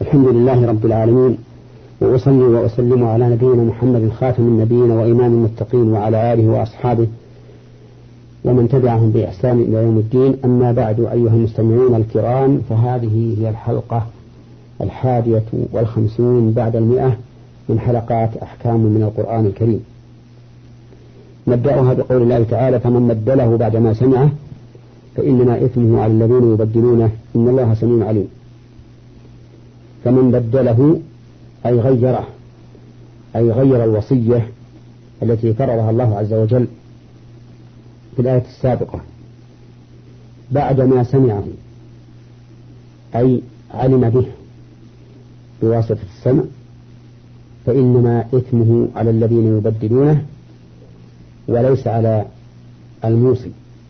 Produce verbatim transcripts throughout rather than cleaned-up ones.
الحمد لله رب العالمين، وأصلي وأسلم على نبينا محمد خاتم النبيين وإمام المتقين وعلى آله وأصحابه ومن تبعهم بإحسان إلى يوم الدين. أما بعد، أيها المستمعون الكرام، فهذه هي الحلقة الحادية والخمسون بعد المئة من حلقات أحكام من القرآن الكريم. نبدأها بقول الله تعالى: فمن بدله بعدما سمعه فإنما إثمه على الذين يبدلونه إن الله سميع عليم. فمن بدله أي غيره، أي غير الوصية التي فرضها الله عز وجل في الآية السابقة بعدما سمعه، أي علم به بواسطة السمع، فإنما إثمه على الذين يبدلونه وليس على الموصي،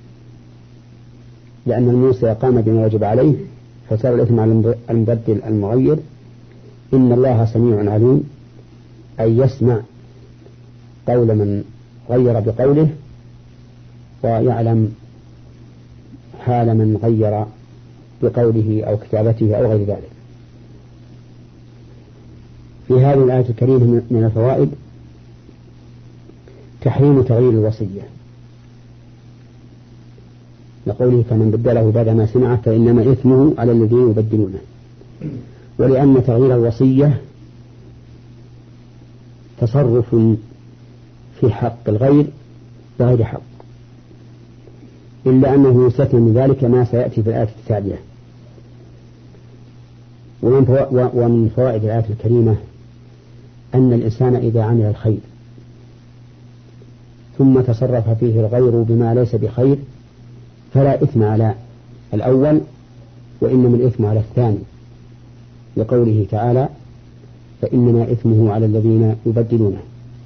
لأن الموصي قام بما وجب عليه فصار الإثم على المبدل المغير. إن الله سميع عليم، أي يسمع قول من غير بقوله ويعلم حال من غير بقوله أو كتابته أو غير ذلك. في هذه الآية الكريمة من الفوائد تحريم تغيير الوصية، لقوله: فمن بدله بعدما سمعه فإنما إثمه على الذين يبدلونه. ولأن تغيير الوصية تصرف في حق الغير بغير حق، إلا أنه يستثنى من ذلك ما سيأتي في الآية التالية. ومن فوائد الآية الكريمة أن الإنسان إذا عمل الخير ثم تصرف فيه الغير بما ليس بخير فلا إثم على الأول، وإنما الإثم على الثاني، لقوله تعالى: فإنما إثمه على الذين يبدلونه.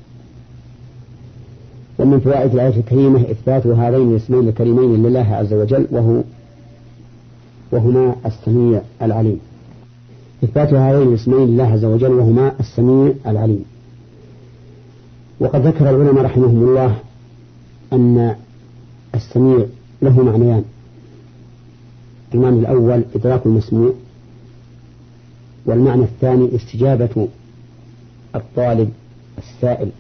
ومن فوائد الآية الكريمة إثبات هذين الاسمين الكريمين لله عز وجل، وهو وهما السميع العليم. إثبات هذين الاسمين لله عز وجل وهما السميع العليم. وقد ذكر العلماء رحمهم الله أن السميع له معنيان: المعنى الأول إدراك المسموع، والمعنى الثاني استجابة الطالب السائل.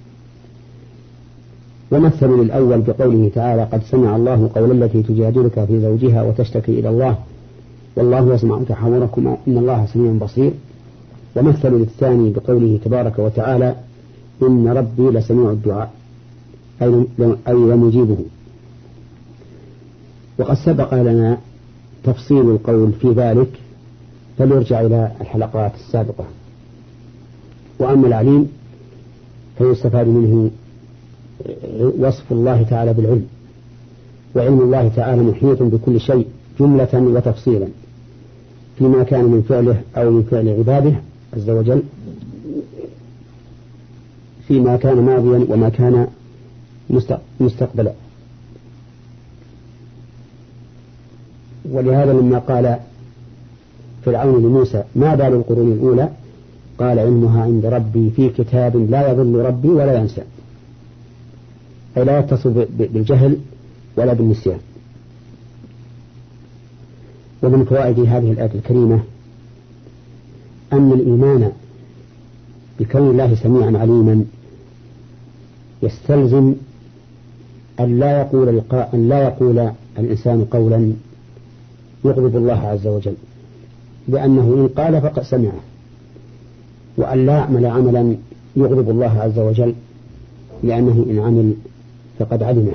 ومثلوا للأول بقوله تعالى: قد سمع الله قول التي تجادلك في زوجها وتشتكي إلى الله والله يسمع تحاوركما إن الله سميع بصير. ومثلوا للثاني بقوله تبارك وتعالى: إن ربي لسميع الدعاء، أي لمجيبه. وقد سبق لنا تفصيل القول في ذلك، فليرجع إلى الحلقات السابقة. وأما العليم فيستفاد منه وصف الله تعالى بالعلم، وعلم الله تعالى محيط بكل شيء جملة وتفصيلا، فيما كان من فعله أو من فعل عباده عز وجل، فيما كان ماضيا وما كان مستقبلا. ولهذا لما قال فرعون لموسى: ما بال القرون الأولى؟ قال: علمها عند ربي في كتاب لا يضل ربي ولا ينسى، أي لا يتصل بالجهل ولا بالنسيان. ومن فوائد هذه الآية الكريمة أن الإيمان بكون الله سميعا عليما يستلزم أن لا يقول القاء أن لا يقول الإنسان قولا يغضب الله عز وجل، لأنه إن قال فقد سمعه، وأن لا يعمل عملا يغضب الله عز وجل، لأنه إن عمل فقد علمه،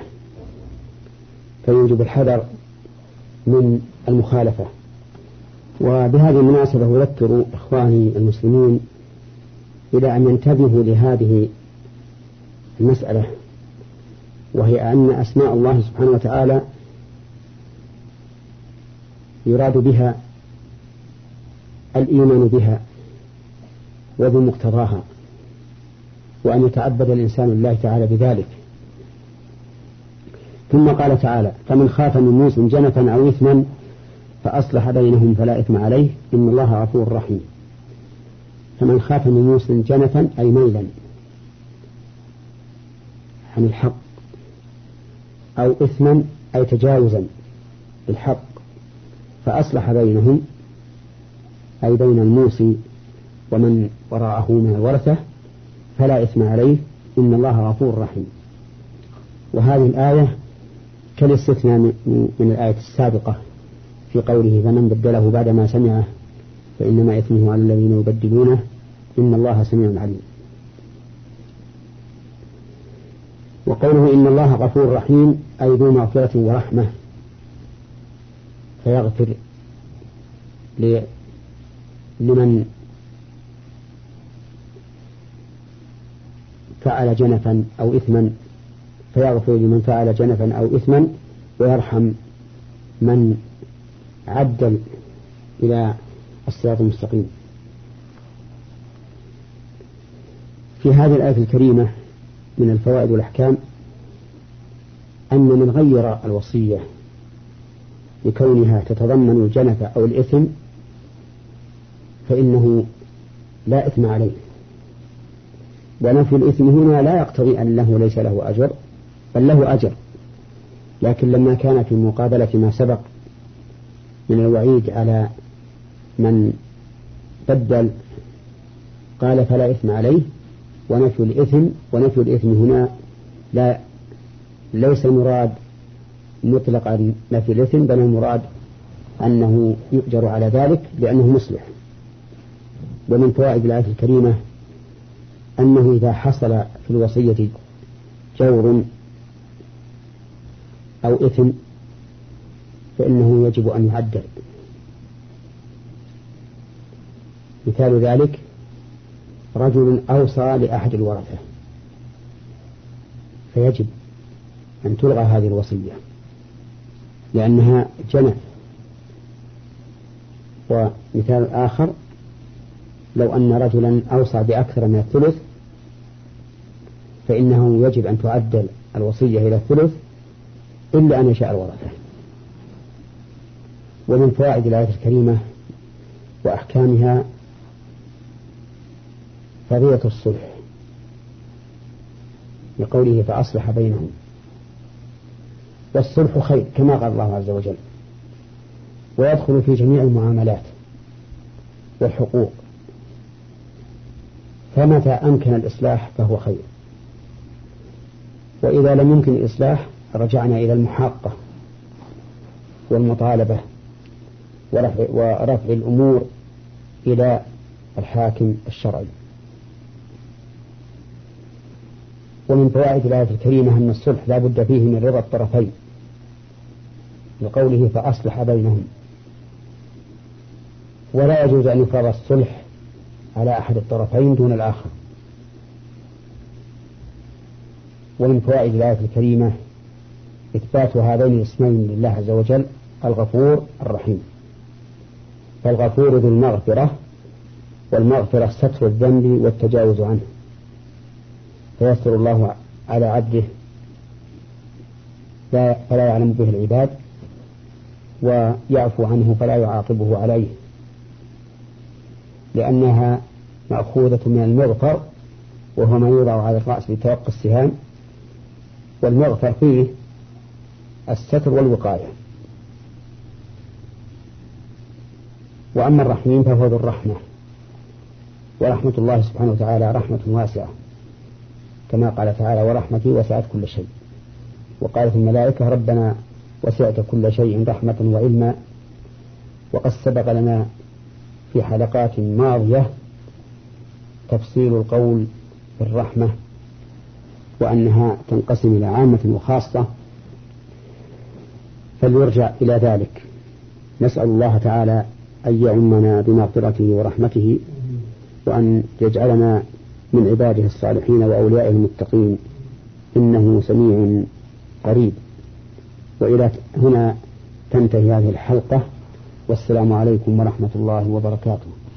فيوجب الحذر من المخالفة. وبهذه المناسبة أذكر إخواني المسلمين إلى أن ينتبهوا لهذه المسألة، وهي أن أسماء الله سبحانه وتعالى يراد بها الإيمان بها وبمقتضاها، وأن يتعبد الإنسان لله تعالى بذلك. ثم قال تعالى: فمن خاف من موص جنفا أو إثما فأصلح بينهم فلا إثم عليه إن الله غفور رحيم. فمن خاف من موص جنفا أي ميلا عن الحق، أو إثما أي تجاوزا بالحق، فأصلح بينهم أي بين الموصي ومن وراءه من الورثة فلا إثم عليه إن الله غفور رحيم. وهذه الآية كالاستثناء من الآية السابقة في قوله فمن بدله بعدما سمعه فإنما إثمه على الذين يبدلونه إن الله سميع عليم. وقوله إن الله غفور رحيم أي ذو مغفرة ورحمة فيغفر لمن فعل جنفا أو إثما فيغفر لمن فعل جنفا أو إثما ويرحم من عدل إلى الصراط المستقيم. في هذه الآية الكريمة من الفوائد والأحكام أن من غير الوصية لكونها تتضمن الجنف أو الإثم فإنه لا إثم عليه، ونفي الإثم هنا لا يقتضي أنه ليس له أجر بل له أجر، لكن لما كان في مقابلة ما سبق من الوعيد على من بدل قال فلا إثم عليه، ونفي الإثم ونفي الإثم هنا لا ليس المراد مطلقا نفي الإثم بل المراد أنه يؤجر على ذلك لأنه مصلح. ومن فوائد الآية الكريمة أنه إذا حصل في الوصية جور أو إثم فإنه يجب أن يعدل. مثال ذلك رجل أوصى لأحد الورثة فيجب أن تلغى هذه الوصية لأنها جنف. ومثال آخر لو أن رجلا أوصى بأكثر من الثلث فإنه يجب أن تعدل الوصية إلى الثلث إلا أن يشاء الورثة. ومن فوائد الآية الكريمة وأحكامها فريضة الصلح لقوله فأصلح بينهم، والصلح خير كما قال الله عز وجل، ويدخل في جميع المعاملات والحقوق، فمتى أمكن الإصلاح فهو خير، وإذا لم يمكن الإصلاح رجعنا إلى المحاقة والمطالبة ورفع, ورفع الأمور إلى الحاكم الشرعي. ومن فوائد الآية الكريمة أن الصلح لا بد فيه من رضا الطرفين لقوله فأصلح بينهم، ولا يجوز أن يفرض الصلح على أحد الطرفين دون الآخر. ومن فوائد الآية الكريمة إثبات هذين الاسمين لله عز وجل الغفور الرحيم، فالغفور ذو المغفرة، والمغفرة ستر الذنب والتجاوز عنه، فيستر الله على عبده فلا يعلم به العباد، ويعفو عنه فلا يعاقبه عليه، لأنها مأخوذة من المغفر وهو ما يوضع على الرأس لتوقي السهام، والمغفر فيه الستر والوقاية. وأما الرحيم فهو ذو الرحمة، ورحمة الله سبحانه وتعالى رحمة واسعة كما قال تعالى ورحمتي وسعت كل شيء، وقالت الملائكة ربنا وسعت كل شيء رحمة وعلما. وقد سبق لنا في حلقات ماضية تفصيل القول بالرحمة وأنها تنقسم إلى عامة وخاصة، فليرجع إلى ذلك. نسأل الله تعالى أن يعمنا بمغفرته ورحمته، وأن يجعلنا من عباده الصالحين وأوليائه المتقين، إنه سميع قريب. وإلى هنا تنتهي هذه الحلقة، والسلام عليكم ورحمة الله وبركاته.